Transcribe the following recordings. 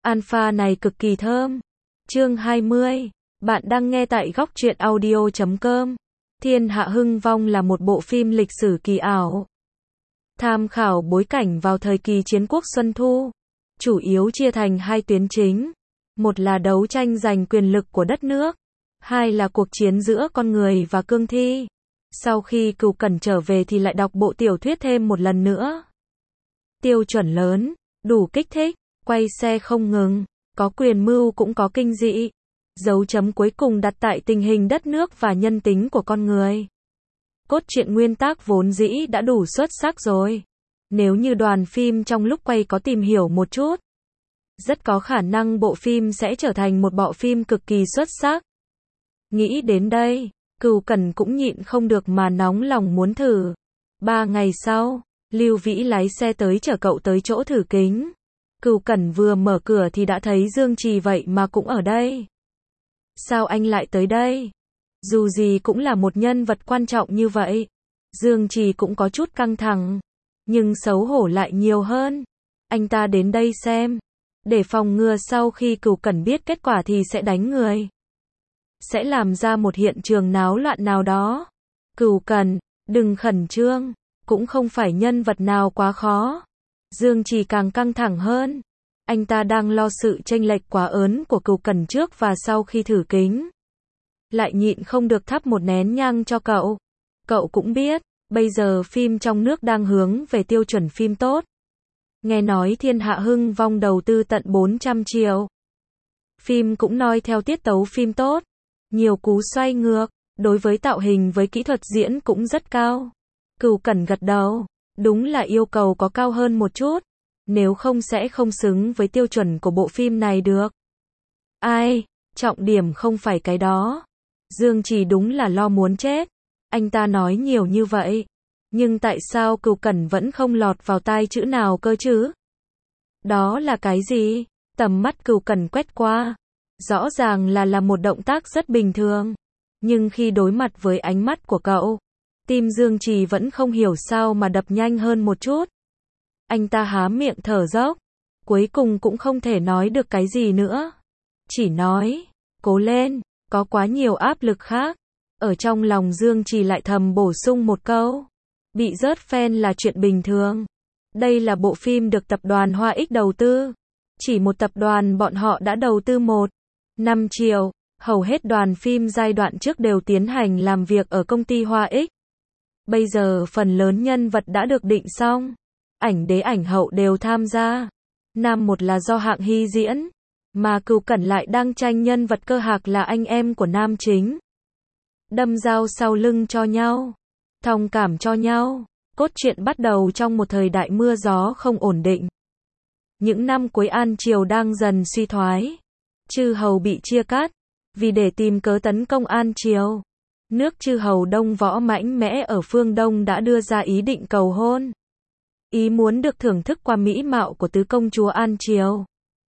Alpha này cực kỳ thơm. Chương 20. Bạn đang nghe tại góc truyện audio.com. Thiên Hạ Hưng Vong là một bộ phim lịch sử kỳ ảo. Tham khảo bối cảnh vào thời kỳ chiến quốc Xuân Thu. Chủ yếu chia thành hai tuyến chính. Một là đấu tranh giành quyền lực của đất nước. Hai là cuộc chiến giữa con người và cương thi. Sau khi Cửu Cẩn trở về thì lại đọc bộ tiểu thuyết thêm một lần nữa. Tiêu chuẩn lớn, đủ kích thích, quay xe không ngừng, có quyền mưu cũng có kinh dị. Dấu chấm cuối cùng đặt tại tình hình đất nước và nhân tính của con người. Cốt truyện nguyên tác vốn dĩ đã đủ xuất sắc rồi. Nếu như đoàn phim trong lúc quay có tìm hiểu một chút, rất có khả năng bộ phim sẽ trở thành một bộ phim cực kỳ xuất sắc. Nghĩ đến đây, Cửu Cẩn cũng nhịn không được mà nóng lòng muốn thử. 3 ngày sau, Lưu Vĩ lái xe tới chở cậu tới chỗ thử kính. Cửu Cẩn vừa mở cửa thì đã thấy Dương Trì vậy mà cũng ở đây. Sao anh lại tới đây? Dù gì cũng là một nhân vật quan trọng như vậy. Dương Trì cũng có chút căng thẳng, nhưng xấu hổ lại nhiều hơn. Anh ta đến đây xem, để phòng ngừa sau khi Cửu Cẩn biết kết quả thì sẽ đánh người, sẽ làm ra một hiện trường náo loạn nào đó. Cửu Cẩn, đừng khẩn trương, cũng không phải nhân vật nào quá khó. Dương Trì càng căng thẳng hơn. Anh ta đang lo sự chênh lệch quá lớn của Cửu Cẩn trước và sau khi thử kính. Lại nhịn không được thắp một nén nhang cho cậu. Cậu cũng biết, bây giờ phim trong nước đang hướng về tiêu chuẩn phim tốt. Nghe nói Thiên Hạ Hưng Vong đầu tư tận 400 triệu. Phim cũng noi theo tiết tấu phim tốt. Nhiều cú xoay ngược, đối với tạo hình với kỹ thuật diễn cũng rất cao. Cửu Cẩn gật đầu, đúng là yêu cầu có cao hơn một chút. Nếu không sẽ không xứng với tiêu chuẩn của bộ phim này được. Ai, trọng điểm không phải cái đó. Dương Trì đúng là lo muốn chết. Anh ta nói nhiều như vậy, nhưng tại sao Cửu Cẩn vẫn không lọt vào tai chữ nào cơ chứ? Đó là cái gì? Tầm mắt Cửu Cẩn quét qua. Rõ ràng là một động tác rất bình thường. Nhưng khi đối mặt với ánh mắt của cậu, tim Dương Trì vẫn không hiểu sao mà đập nhanh hơn một chút. Anh ta há miệng thở dốc, cuối cùng cũng không thể nói được cái gì nữa. Chỉ nói, cố lên, có quá nhiều áp lực khác. Ở trong lòng Dương Trì lại thầm bổ sung một câu, bị rớt fan là chuyện bình thường. Đây là bộ phim được tập đoàn Hoa X đầu tư. Chỉ một tập đoàn bọn họ đã đầu tư 1,5 triệu. Hầu hết đoàn phim giai đoạn trước đều tiến hành làm việc ở công ty Hoa X. Bây giờ phần lớn nhân vật đã được định xong. Ảnh đế ảnh hậu đều tham gia. Nam một là do Hạng Hy diễn, mà Cửu Cẩn lại đang tranh nhân vật Cơ Hạc là anh em của nam chính. Đâm dao sau lưng cho nhau, thông cảm cho nhau. Cốt truyện bắt đầu trong một thời đại mưa gió không ổn định. Những năm cuối An Triều đang dần suy thoái. Chư hầu bị chia cắt, vì để tìm cớ tấn công An Triều. Nước chư hầu Đông Võ mạnh mẽ ở phương Đông đã đưa ra ý định cầu hôn. Ý muốn được thưởng thức qua mỹ mạo của tứ công chúa An Triều.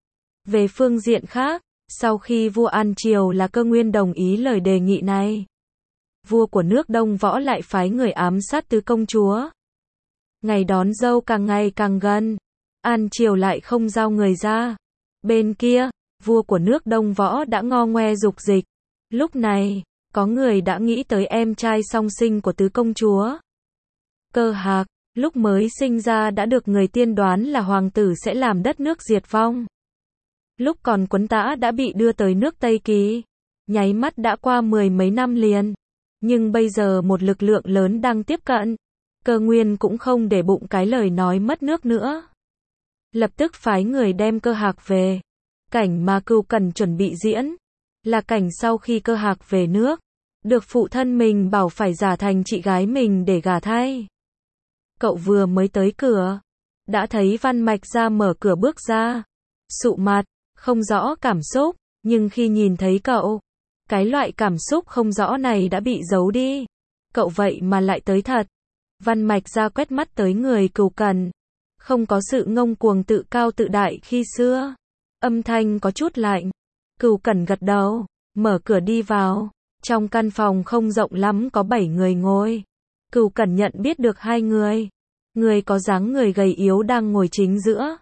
Về phương diện khác, sau khi vua An Triều là Cơ Nguyên đồng ý lời đề nghị này, vua của nước Đông Võ lại phái người ám sát tứ công chúa. Ngày đón dâu càng ngày càng gần, An Triều lại không giao người ra. Bên kia, vua của nước Đông Võ đã ngo ngoe dục dịch. Lúc này, có người đã nghĩ tới em trai song sinh của tứ công chúa, Cơ Hạc. Lúc mới sinh ra đã được người tiên đoán là hoàng tử sẽ làm đất nước diệt vong. Lúc còn quấn tã đã bị đưa tới nước Tây Kỳ. Nháy mắt đã qua 10 mấy năm liền. Nhưng bây giờ một lực lượng lớn đang tiếp cận. Cơ Nguyên cũng không để bụng cái lời nói mất nước nữa. Lập tức phái người đem Cơ Hạc về. Cảnh mà Cửu Cẩn chuẩn bị diễn là cảnh sau khi Cơ Hạc về nước, được phụ thân mình bảo phải giả thành chị gái mình để gả thay. Cậu vừa mới tới cửa, đã thấy Văn Mạch ra mở cửa bước ra, sụ mặt, không rõ cảm xúc, nhưng khi nhìn thấy cậu, cái loại cảm xúc không rõ này đã bị giấu đi. Cậu vậy mà lại tới thật. Văn Mạch ra quét mắt tới người Cửu Cẩn, không có sự ngông cuồng tự cao tự đại khi xưa. Âm thanh có chút lạnh. Cửu Cẩn gật đầu, mở cửa đi vào. Trong căn phòng không rộng lắm có 7 người ngồi. Cửu Cẩn nhận biết được 2 người. Người có dáng người gầy yếu đang ngồi chính giữa.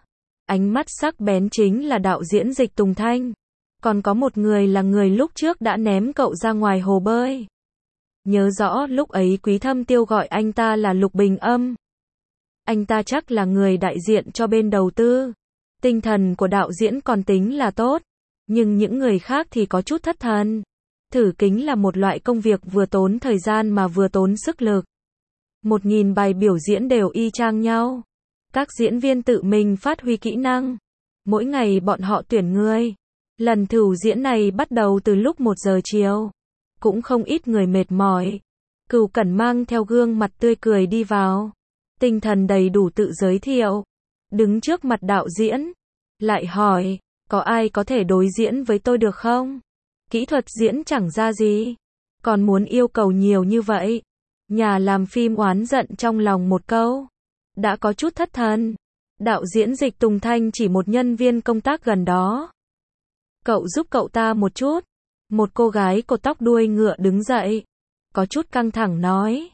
Ánh mắt sắc bén chính là đạo diễn Dịch Tùng Thanh. Còn có một người là người lúc trước đã ném cậu ra ngoài hồ bơi. Nhớ rõ lúc ấy Quý Thâm Tiêu gọi anh ta là Lục Bình Âm. Anh ta chắc là người đại diện cho bên đầu tư. Tinh thần của đạo diễn còn tính là tốt. Nhưng những người khác thì có chút thất thần. Thử kính là một loại công việc vừa tốn thời gian mà vừa tốn sức lực. 1000 bài biểu diễn đều y chang nhau. Các diễn viên tự mình phát huy kỹ năng. Mỗi ngày bọn họ tuyển người. Lần thử diễn này bắt đầu từ lúc 1 giờ chiều. Cũng không ít người mệt mỏi. Cửu Cẩn mang theo gương mặt tươi cười đi vào. Tinh thần đầy đủ tự giới thiệu. Đứng trước mặt đạo diễn. Lại hỏi, có ai có thể đối diễn với tôi được không? Kỹ thuật diễn chẳng ra gì. Còn muốn yêu cầu nhiều như vậy. Nhà làm phim oán giận trong lòng một câu. Đã có chút thất thần. Đạo diễn Dịch Tùng Thanh chỉ một nhân viên công tác gần đó. Cậu giúp cậu ta một chút. Một cô gái cột tóc đuôi ngựa đứng dậy. Có chút căng thẳng nói.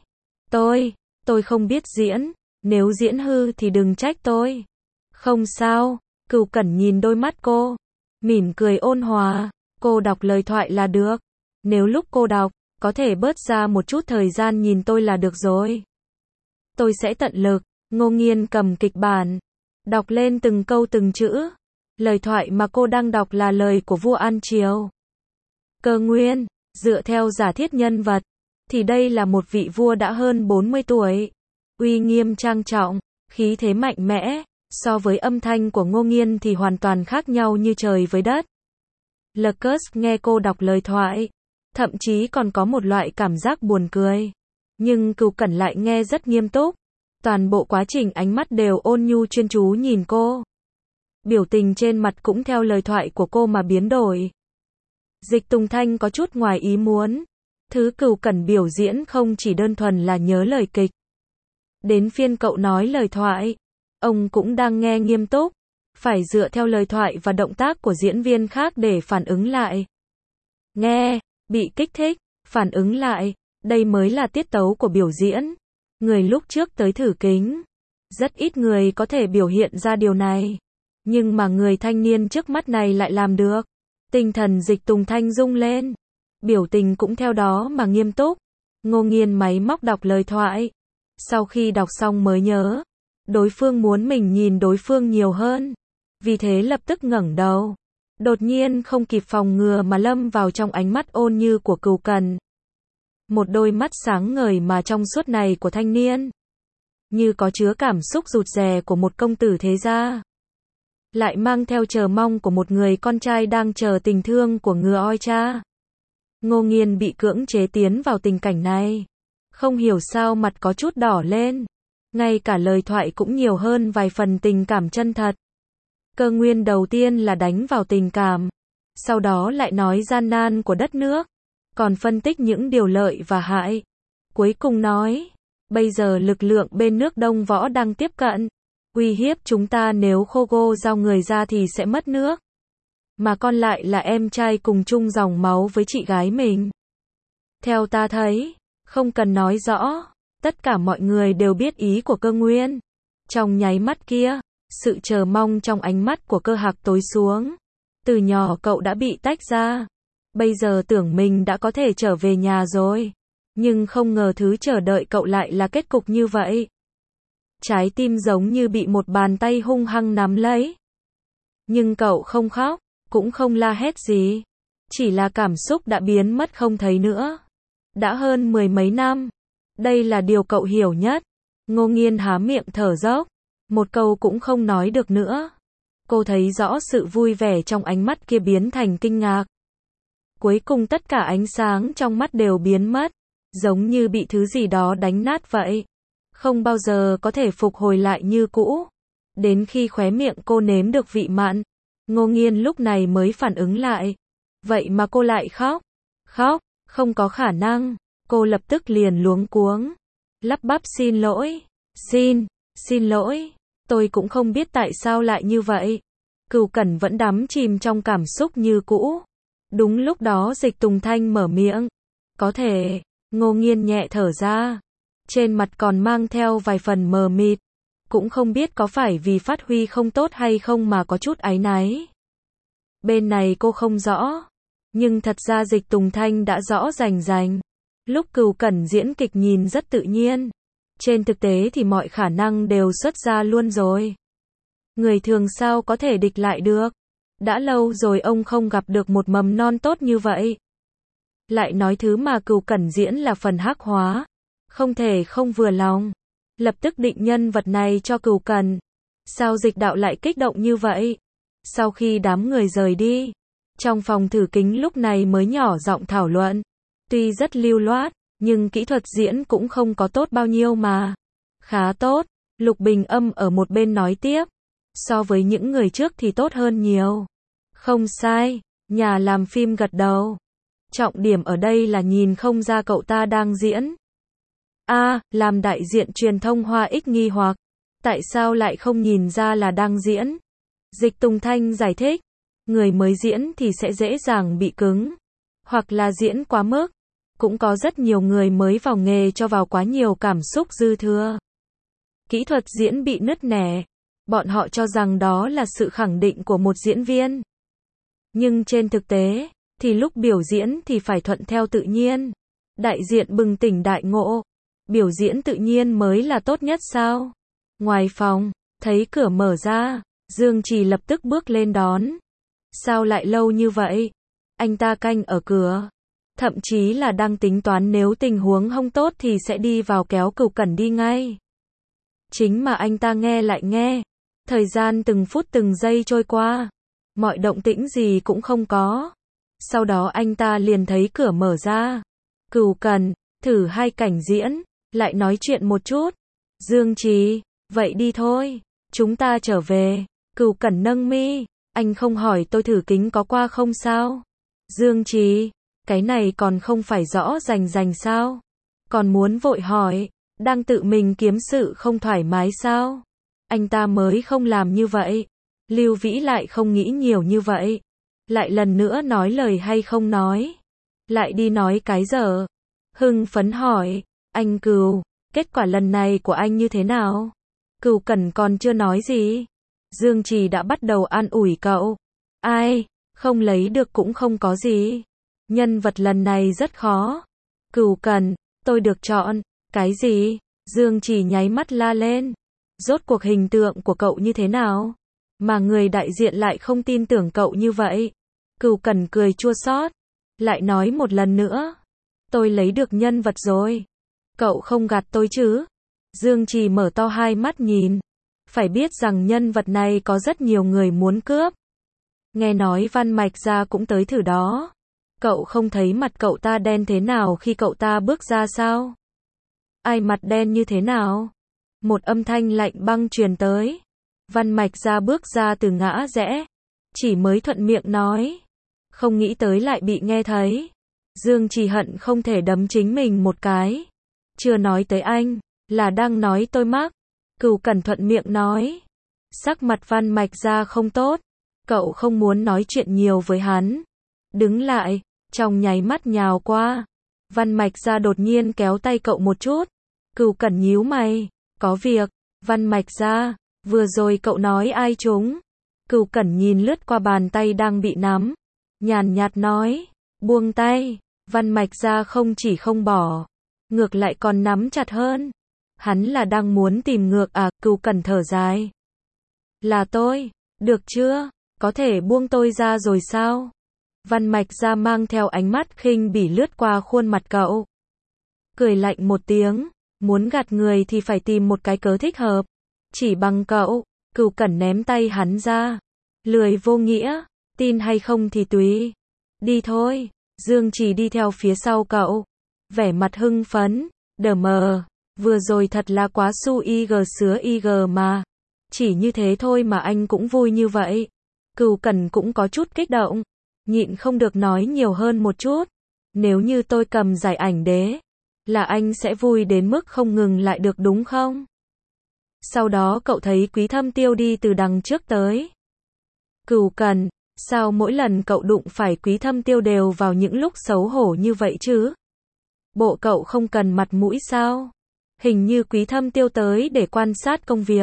Tôi không biết diễn. Nếu diễn hư thì đừng trách tôi. Không sao. Cửu Cẩn nhìn đôi mắt cô. Mỉm cười ôn hòa. Cô đọc lời thoại là được. Nếu lúc cô đọc, có thể bớt ra một chút thời gian nhìn tôi là được rồi. Tôi sẽ tận lực. Ngô Nghiên cầm kịch bản. Đọc lên từng câu từng chữ. Lời thoại mà cô đang đọc là lời của vua An Triều. Cơ Nguyên, dựa theo giả thiết nhân vật, thì đây là một vị vua đã hơn 40 tuổi. Uy nghiêm trang trọng, khí thế mạnh mẽ, so với âm thanh của Ngô Nghiên thì hoàn toàn khác nhau như trời với đất. Lucas nghe cô đọc lời thoại, thậm chí còn có một loại cảm giác buồn cười. Nhưng Cửu Cẩn lại nghe rất nghiêm túc. Toàn bộ quá trình ánh mắt đều ôn nhu chuyên chú nhìn cô. Biểu tình trên mặt cũng theo lời thoại của cô mà biến đổi. Dịch Tùng Thanh có chút ngoài ý muốn. Thứ Cửu Cẩn biểu diễn không chỉ đơn thuần là nhớ lời kịch. Đến phiên cậu nói lời thoại. Ông cũng đang nghe nghiêm túc. Phải dựa theo lời thoại và động tác của diễn viên khác để phản ứng lại. Nghe, bị kích thích, phản ứng lại. Đây mới là tiết tấu của biểu diễn. Người lúc trước tới thử kính. Rất ít người có thể biểu hiện ra điều này. Nhưng mà người thanh niên trước mắt này lại làm được. Tinh thần Dịch Tùng Thanh rung lên. Biểu tình cũng theo đó mà nghiêm túc. Ngô Nghiên máy móc đọc lời thoại. Sau khi đọc xong mới nhớ. Đối phương muốn mình nhìn đối phương nhiều hơn. Vì thế lập tức ngẩng đầu. Đột nhiên không kịp phòng ngừa mà lâm vào trong ánh mắt ôn như của Cửu Cẩn. Một đôi mắt sáng ngời mà trong suốt này của thanh niên. Như có chứa cảm xúc rụt rè của một công tử thế gia. Lại mang theo chờ mong của một người con trai đang chờ tình thương của người oi cha. Ngô Nghiên bị cưỡng chế tiến vào tình cảnh này. Không hiểu sao mặt có chút đỏ lên. Ngay cả lời thoại cũng nhiều hơn vài phần tình cảm chân thật. Cơ Nguyên đầu tiên là đánh vào tình cảm. Sau đó lại nói gian nan của đất nước. Còn phân tích những điều lợi và hại. Cuối cùng nói. Bây giờ lực lượng bên nước Đông Võ đang tiếp cận. Uy hiếp chúng ta nếu Khogo giao người ra thì sẽ mất nước. Mà con lại là em trai cùng chung dòng máu với chị gái mình. Theo ta thấy, không cần nói rõ, tất cả mọi người đều biết ý của Cơ Nguyên. Trong nháy mắt kia, sự chờ mong trong ánh mắt của Cơ Hạc tối xuống. Từ nhỏ cậu đã bị tách ra. Bây giờ tưởng mình đã có thể trở về nhà rồi. Nhưng không ngờ thứ chờ đợi cậu lại là kết cục như vậy. Trái tim giống như bị một bàn tay hung hăng nắm lấy. Nhưng cậu không khóc, cũng không la hét gì. Chỉ là cảm xúc đã biến mất không thấy nữa. Đã hơn 10 mấy năm. Đây là điều cậu hiểu nhất. Ngô Nghiên há miệng thở dốc. Một câu cũng không nói được nữa. Cô thấy rõ sự vui vẻ trong ánh mắt kia biến thành kinh ngạc. Cuối cùng tất cả ánh sáng trong mắt đều biến mất. Giống như bị thứ gì đó đánh nát vậy. Không bao giờ có thể phục hồi lại như cũ. Đến khi khóe miệng cô nếm được vị mặn, Ngô Nghiên lúc này mới phản ứng lại. Vậy mà cô lại khóc. Khóc, không có khả năng. Cô lập tức liền luống cuống. Lắp bắp xin lỗi. Xin lỗi. Tôi cũng không biết tại sao lại như vậy. Cửu Cẩn vẫn đắm chìm trong cảm xúc như cũ. Đúng lúc đó Dịch Tùng Thanh mở miệng. Có thể. Ngô Nghiên nhẹ thở ra. Trên mặt còn mang theo vài phần mờ mịt. cũng không biết có phải vì phát huy không tốt hay không mà có chút áy náy. Bên này cô không rõ, nhưng thật ra Dịch Tùng Thanh đã rõ rành rành. Lúc Cửu Cẩn diễn kịch nhìn rất tự nhiên, trên thực tế thì mọi khả năng đều xuất ra luôn rồi. Người thường sao có thể địch lại được? Đã lâu rồi ông không gặp được một mầm non tốt như vậy. Lại nói thứ mà Cửu Cẩn diễn là phần hắc hóa, không thể không vừa lòng. Lập tức định nhân vật này cho Cửu Cẩn. Sao Dịch đạo lại kích động như vậy? Sau khi đám người rời đi, trong phòng thử kính lúc này mới nhỏ giọng thảo luận. Tuy rất lưu loát, nhưng kỹ thuật diễn cũng không có tốt bao nhiêu mà. Khá tốt, Lục Bình Âm ở một bên nói tiếp. So với những người trước thì tốt hơn nhiều. Không sai, nhà làm phim gật đầu. Trọng điểm ở đây là nhìn không ra cậu ta đang diễn. Làm đại diện truyền thông Hoa Ích nghi hoặc. Tại sao lại không nhìn ra là đang diễn? Dịch Tùng Thanh giải thích. Người mới diễn thì sẽ dễ dàng bị cứng. Hoặc là diễn quá mức. Cũng có rất nhiều người mới vào nghề cho vào quá nhiều cảm xúc dư thừa. Kỹ thuật diễn bị nứt nẻ. Bọn họ cho rằng đó là sự khẳng định của một diễn viên. Nhưng trên thực tế, thì lúc biểu diễn thì phải thuận theo tự nhiên. Đại diện bừng tỉnh đại ngộ. Biểu diễn tự nhiên mới là tốt nhất sao? Ngoài phòng, thấy cửa mở ra, Dương Trì lập tức bước lên đón. Sao lại lâu như vậy? Anh ta canh ở cửa. Thậm chí là đang tính toán nếu tình huống không tốt thì sẽ đi vào kéo Cửu Cẩn đi ngay. Chính mà anh ta nghe lại nghe. Thời gian từng phút từng giây trôi qua. Mọi động tĩnh gì cũng không có. Sau đó anh ta liền thấy cửa mở ra. Cửu Cẩn, thử 2 cảnh diễn, lại nói chuyện một chút. Dương Trì, vậy đi thôi, chúng ta trở về. Cửu Cẩn nâng mi, anh không hỏi tôi thử kính có qua không sao? Dương Trì, cái này còn không phải rõ rành rành sao? Còn muốn vội hỏi, đang tự mình kiếm sự không thoải mái sao? Anh ta mới không làm như vậy. Lưu Vĩ lại không nghĩ nhiều như vậy. Lại lần nữa nói lời hay không nói. Lại đi nói cái dở. Hưng phấn hỏi, anh Cửu, kết quả lần này của anh như thế nào? Cửu Cẩn còn chưa nói gì. Dương Trì đã bắt đầu an ủi cậu. Ai, không lấy được cũng không có gì. Nhân vật lần này rất khó. Cửu Cẩn, tôi được chọn. Cái gì? Dương Trì nháy mắt la lên. Rốt cuộc hình tượng của cậu như thế nào? Mà người đại diện lại không tin tưởng cậu như vậy. Cửu Cẩn cười chua xót. Lại nói một lần nữa. Tôi lấy được nhân vật rồi. Cậu không gạt tôi chứ? Dương Trì mở to hai mắt nhìn. Phải biết rằng nhân vật này có rất nhiều người muốn cướp. Nghe nói Văn Mạch Gia cũng tới thử đó. Cậu không thấy mặt cậu ta đen thế nào khi cậu ta bước ra sao? Ai mặt đen như thế nào? Một âm thanh lạnh băng truyền tới. Văn Mạch Gia bước ra từ ngã rẽ. Chỉ mới thuận miệng nói. Không nghĩ tới lại bị nghe thấy. Dương Trì hận không thể đấm chính mình một cái. Chưa nói tới anh, là đang nói tôi mắc. Cửu Cẩn thuận miệng nói. Sắc mặt Văn Mạch Gia không tốt. Cậu không muốn nói chuyện nhiều với hắn. Đứng lại, trong nháy mắt nhào qua. Văn Mạch Gia đột nhiên kéo tay cậu một chút. Cửu Cẩn nhíu mày. Có việc. Văn Mạch Gia, vừa rồi cậu nói ai trúng? Cửu Cẩn nhìn lướt qua bàn tay đang bị nắm. Nhàn nhạt nói. Buông tay. Văn Mạch Gia không chỉ không bỏ. Ngược lại còn nắm chặt hơn. Hắn là đang muốn tìm ngược à? Cửu Cẩn thở dài. Là tôi. Được chưa? Có thể buông tôi ra rồi sao? Văn Mạch Gia mang theo ánh mắt khinh bỉ lướt qua khuôn mặt cậu. Cười lạnh một tiếng. Muốn gạt người thì phải tìm một cái cớ thích hợp. Chỉ bằng cậu. Cửu Cẩn ném tay hắn ra. Lười vô nghĩa. Tin hay không thì tùy. Đi thôi. Dương Trì đi theo phía sau cậu. Vẻ mặt hưng phấn. Đờ mờ. Vừa rồi thật là quá su ig sứa ig mà. Chỉ như thế thôi mà anh cũng vui như vậy. Cửu Cẩn cũng có chút kích động. Nhịn không được nói nhiều hơn một chút. Nếu như tôi cầm giải ảnh đế, là anh sẽ vui đến mức không ngừng lại được đúng không? Sau đó cậu thấy Quý Thâm Tiêu đi từ đằng trước tới. Cửu Cẩn, sao mỗi lần cậu đụng phải Quý Thâm Tiêu đều vào những lúc xấu hổ như vậy chứ? Bộ cậu không cần mặt mũi sao? Hình như Quý Thâm Tiêu tới để quan sát công việc.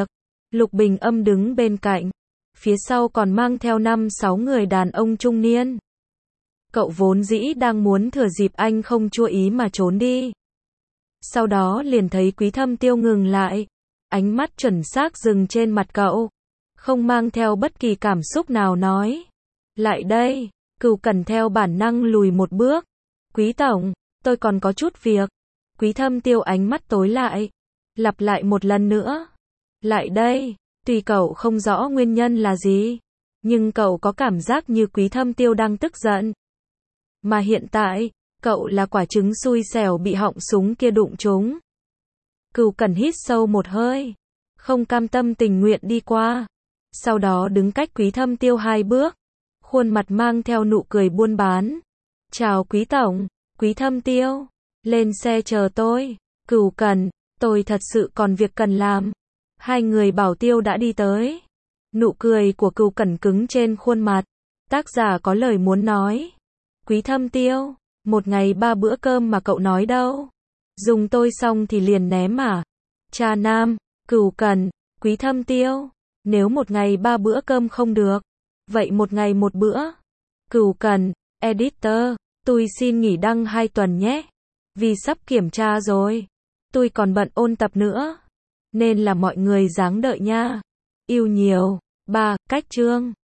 Lục Bình Âm đứng bên cạnh. Phía sau còn mang theo 5-6 người đàn ông trung niên. Cậu vốn dĩ đang muốn thừa dịp anh không chú ý mà trốn đi. Sau đó liền thấy Quý Thâm Tiêu ngừng lại. Ánh mắt chuẩn xác dừng trên mặt cậu. Không mang theo bất kỳ cảm xúc nào nói. Lại đây. Cửu Cẩn theo bản năng lùi một bước. Quý tổng, tôi còn có chút việc. Quý Thâm Tiêu ánh mắt tối lại. Lặp lại một lần nữa. Lại đây. Tuy cậu không rõ nguyên nhân là gì. Nhưng cậu có cảm giác như Quý Thâm Tiêu đang tức giận. Mà hiện tại, cậu là quả trứng xui xẻo bị họng súng kia đụng trúng. Cửu Cẩn hít sâu một hơi. Không cam tâm tình nguyện đi qua. Sau đó đứng cách Quý Thâm Tiêu 2 bước. Khuôn mặt mang theo nụ cười buôn bán. Chào Quý tổng, Quý Thâm Tiêu. Lên xe chờ tôi. Cửu Cẩn, tôi thật sự còn việc cần làm. Hai người bảo tiêu đã đi tới. Nụ cười của Cửu Cẩn cứng trên khuôn mặt. Tác giả có lời muốn nói. Quý Thâm Tiêu, một ngày 3 bữa cơm mà cậu nói đâu. Dùng tôi xong thì liền ném à? Cha nam, Cửu Cẩn, Quý Thâm Tiêu. Nếu một ngày 3 bữa cơm không được, vậy một ngày 1 bữa. Cửu Cẩn, editor, tôi xin nghỉ đăng 2 tuần nhé. Vì sắp kiểm tra rồi. Tôi còn bận ôn tập nữa. Nên là mọi người ráng đợi nha. Yêu nhiều. 3. Cách chương